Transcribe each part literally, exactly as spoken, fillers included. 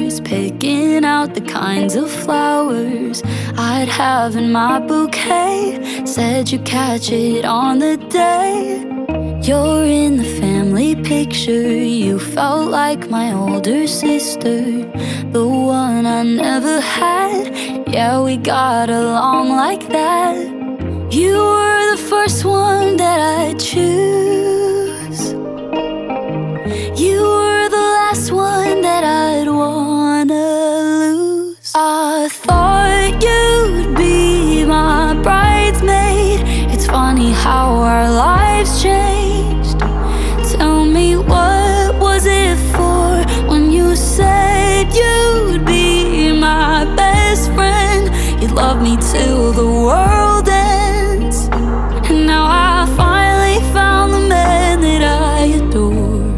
years, picking out the kinds of flowers I'd have in my bouquet. Said you catch it on the day you're in the family picture. You felt like my older sister, the one I never had. Yeah, we got along like that. You were the first one that I'd choose. You were the last one that I'd wanna lose. I thought you'd be my bridesmaid. It's funny how our lives changed. Tell me, what was it for when you said you'd be my best friend? You'd love me till the world ends. And now I finally found the man that I adore.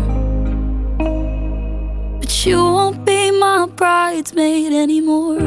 But you won't be my bridesmaid anymore.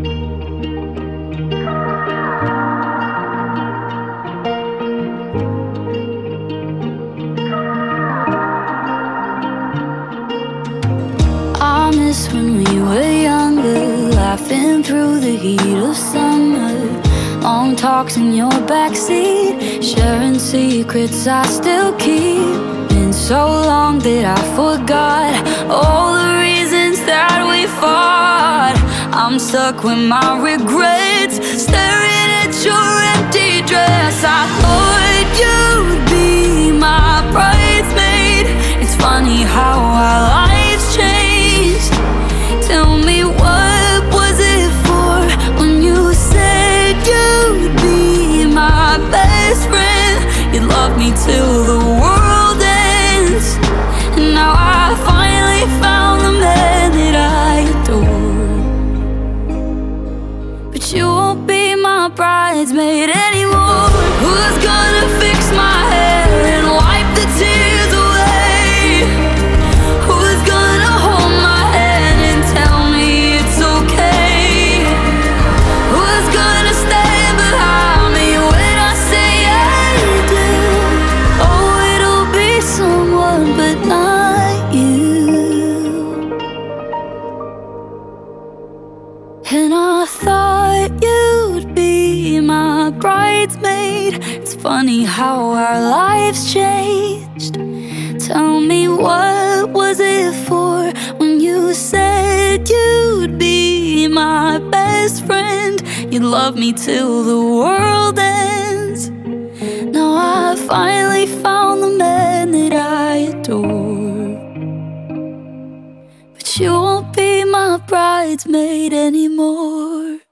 I miss when we were younger, laughing through the heat of summer. Long talks in your backseat, sharing secrets I still keep. Been so long that I forgot all the reasons that we fought. I'm stuck with my regrets, staring at your empty dress. I thought you'd be my bridesmaid. It's funny how our lives changed. Tell me, what was it for when you said you'd be my best friend? You'd love me till the world ends. And now I finally found the man that I adore. But you won't be my bridesmaid anymore. Who's gonna fix my hair and wipe the tears away? Who's gonna hold my hand and tell me it's okay? Who's gonna stand behind me when I say I do? Oh, it'll be someone but not you. And I thought you'd be my bridesmaid. It's funny how our lives changed. Tell me, what was it for when you said you'd be my best friend? You'd love me till the world ends. Now I finally found the man that I adore. But you won't be my bridesmaid anymore.